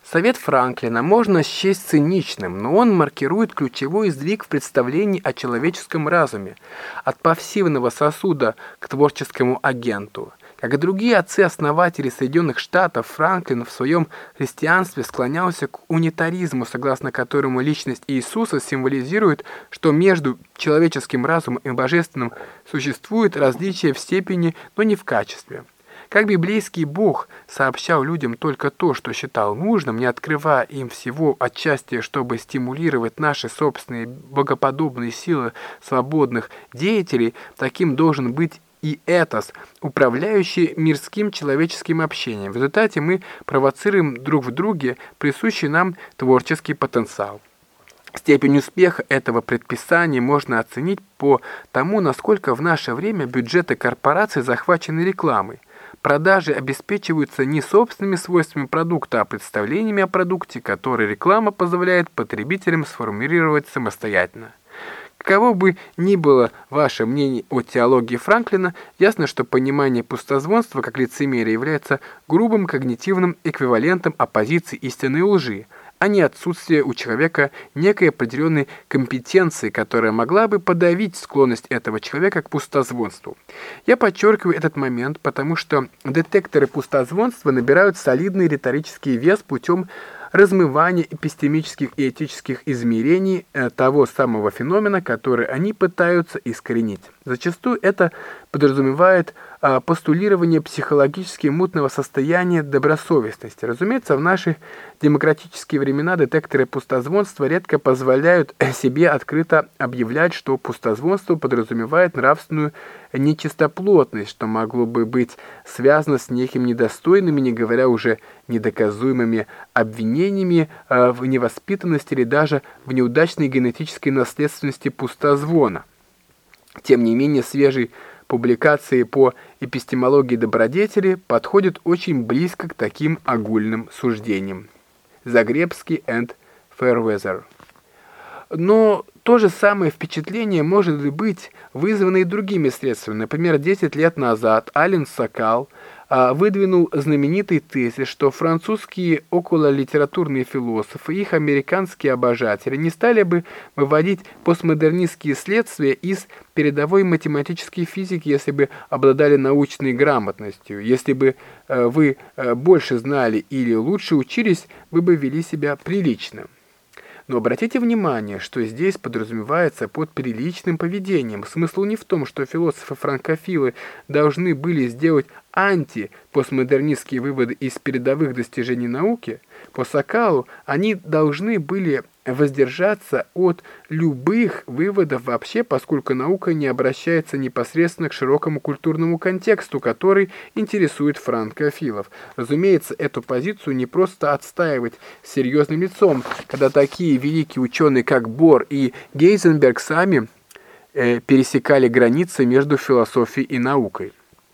Совет Франклина можно счесть циничным, но он маркирует ключевой сдвиг в представлении о человеческом разуме, от пассивного сосуда к творческому агенту. Как и другие отцы-основатели Соединенных Штатов, Франклин в своем христианстве склонялся к унитаризму, согласно которому личность Иисуса символизирует, что между человеческим разумом и божественным существует различие в степени, но не в качестве. Как библейский Бог сообщал людям только то, что считал нужным, не открывая им всего отчасти, чтобы стимулировать наши собственные богоподобные силы свободных деятелей, таким должен быть и этос, управляющий мирским человеческим общением. В результате мы провоцируем друг в друге присущий нам творческий потенциал. Степень успеха этого предписания можно оценить по тому, насколько в наше время бюджеты корпораций захвачены рекламой. Продажи обеспечиваются не собственными свойствами продукта, а представлениями о продукте, которые реклама позволяет потребителям сформулировать самостоятельно. Каково бы ни было ваше мнение о теологии Франклина, ясно, что понимание пустозвонства как лицемерия является грубым когнитивным эквивалентом оппозиции истины и лжи, а не отсутствие у человека некой определенной компетенции, которая могла бы подавить склонность этого человека к пустозвонству. Я подчеркиваю этот момент, потому что детекторы пустозвонства набирают солидный риторический вес путем размывания эпистемических и этических измерений того самого феномена, который они пытаются искоренить. Зачастую это подразумевает постулирование психологически мутного состояния добросовестности. Разумеется, в наши демократические времена детекторы пустозвонства редко позволяют себе открыто объявлять, что пустозвонство подразумевает нравственную нечистоплотность, что могло бы быть связано с неким недостойными, не говоря уже недоказуемыми обвинениями в невоспитанности или даже в неудачной генетической наследственности пустозвона. Тем не менее, свежие публикации по эпистемологии добродетели подходят очень близко к таким огульным суждениям. Загребский and Fairweather. Но то же самое впечатление может быть вызвано и другими средствами. Например, 10 лет назад Ален Сокал выдвинул знаменитый тезис, что французские окололитературные философы и их американские обожатели не стали бы выводить постмодернистские следствия из передовой математической физики, если бы обладали научной грамотностью. Если бы вы больше знали или лучше учились, вы бы вели себя прилично. Но обратите внимание, что здесь подразумевается под приличным поведением. Смысл не в том, что философы-франкофилы должны были сделать антипостмодернистские выводы из передовых достижений науки. По Сокалу они должны были воздержаться от любых выводов вообще, поскольку наука не обращается непосредственно к широкому культурному контексту, который интересует франкофилов. Разумеется, эту позицию не просто отстаивать с серьезным лицом, когда такие великие ученые, как Бор и Гейзенберг, сами пересекали границы между философией и наукой.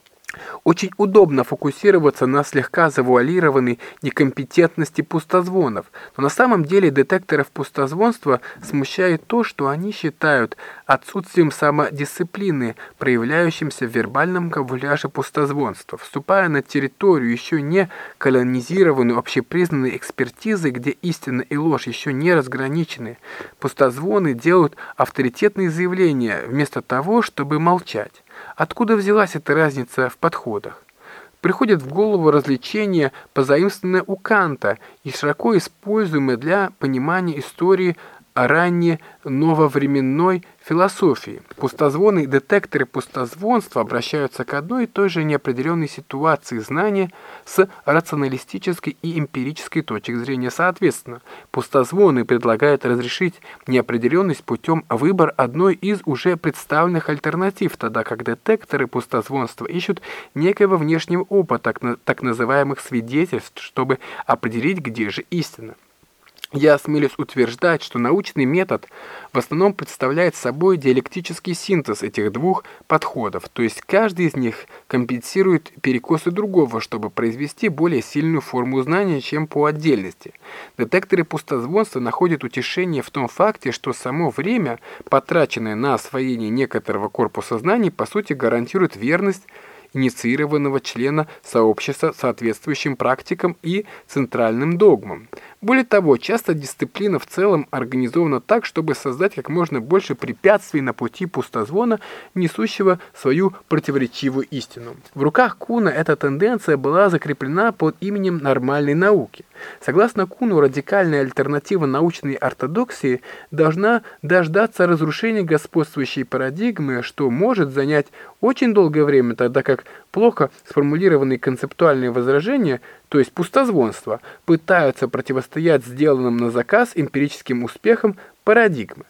Очень удобно фокусироваться на слегка завуалированной некомпетентности пустозвонов, но на самом деле детекторов пустозвонства смущает то, что они считают отсутствием самодисциплины, проявляющимся в вербальном камуфляже пустозвонства. Вступая на территорию, еще не колонизированную общепризнанной экспертизой, где истина и ложь еще не разграничены, пустозвоны делают авторитетные заявления вместо того, чтобы молчать. Откуда взялась эта разница в подходах? Приходит в голову развлечение, позаимствованное у Канта и широко используемое для понимания истории ранней нововременной философии. Пустозвоны и детекторы пустозвонства обращаются к одной и той же неопределенной ситуации знания с рационалистической и эмпирической точек зрения соответственно. Пустозвоны предлагают разрешить неопределенность путем выбора одной из уже представленных альтернатив, тогда как детекторы пустозвонства ищут некоего внешнего опыта, так называемых свидетельств, чтобы определить, где же истина. Я осмелюсь утверждать, что научный метод в основном представляет собой диалектический синтез этих двух подходов, то есть каждый из них компенсирует перекосы другого, чтобы произвести более сильную форму знания, чем по отдельности. Детекторы пустозвонства находят утешение в том факте, что само время, потраченное на освоение некоторого корпуса знаний, по сути гарантирует верность инициированного члена сообщества соответствующим практикам и центральным догмам. Более того, часто дисциплина в целом организована так, чтобы создать как можно больше препятствий на пути пустозвона, несущего свою противоречивую истину. В руках Куна эта тенденция была закреплена под именем нормальной науки. Согласно Куну, радикальная альтернатива научной ортодоксии должна дождаться разрушения господствующей парадигмы, что может занять очень долгое время, тогда как плохо сформулированные концептуальные возражения, то есть пустозвонство, пытаются противостоять сделанным на заказ эмпирическим успехам парадигмы.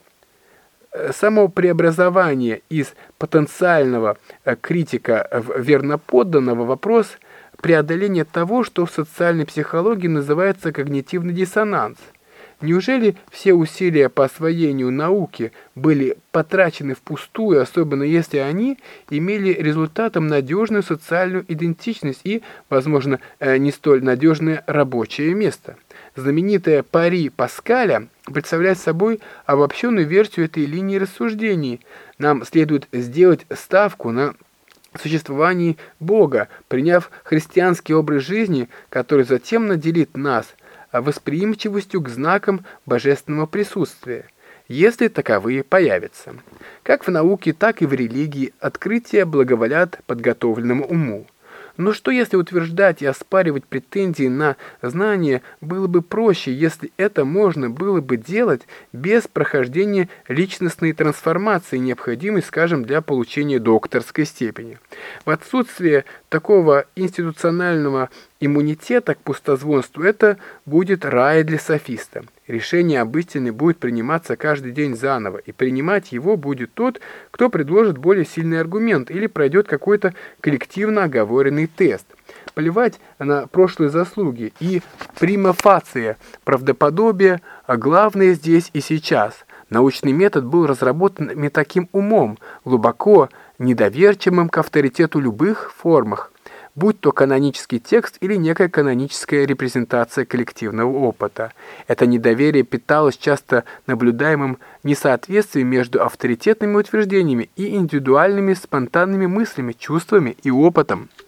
Само преобразование из потенциального критика в верноподданного вопрос преодоления того, что в социальной психологии называется когнитивный диссонанс. Неужели все усилия по освоению науки были потрачены впустую, особенно если они имели результатом надежную социальную идентичность и, возможно, не столь надежное рабочее место? Знаменитая пари Паскаля представляет собой обобщенную версию этой линии рассуждений. Нам следует сделать ставку на существовании Бога, приняв христианский образ жизни, который затем наделит нас восприимчивостью к знакам божественного присутствия, если таковые появятся. Как в науке, так и в религии открытия благоволят подготовленному уму. Но что если утверждать и оспаривать претензии на знание было бы проще, если это можно было бы делать без прохождения личностной трансформации, необходимой, скажем, для получения докторской степени? В отсутствие такого институционального иммунитета к пустозвонству это будет рай для софиста. Решение об истине будет приниматься каждый день заново, и принимать его будет тот, кто предложит более сильный аргумент или пройдет какой-то коллективно оговоренный тест. Плевать на прошлые заслуги и прима фация, правдоподобие, а главное здесь и сейчас. Научный метод был разработан не таким умом, глубоко недоверчивым к авторитету любых формах, будь то канонический текст или некая каноническая репрезентация коллективного опыта. Это недоверие питалось часто наблюдаемым несоответствием между авторитетными утверждениями и индивидуальными спонтанными мыслями, чувствами и опытом.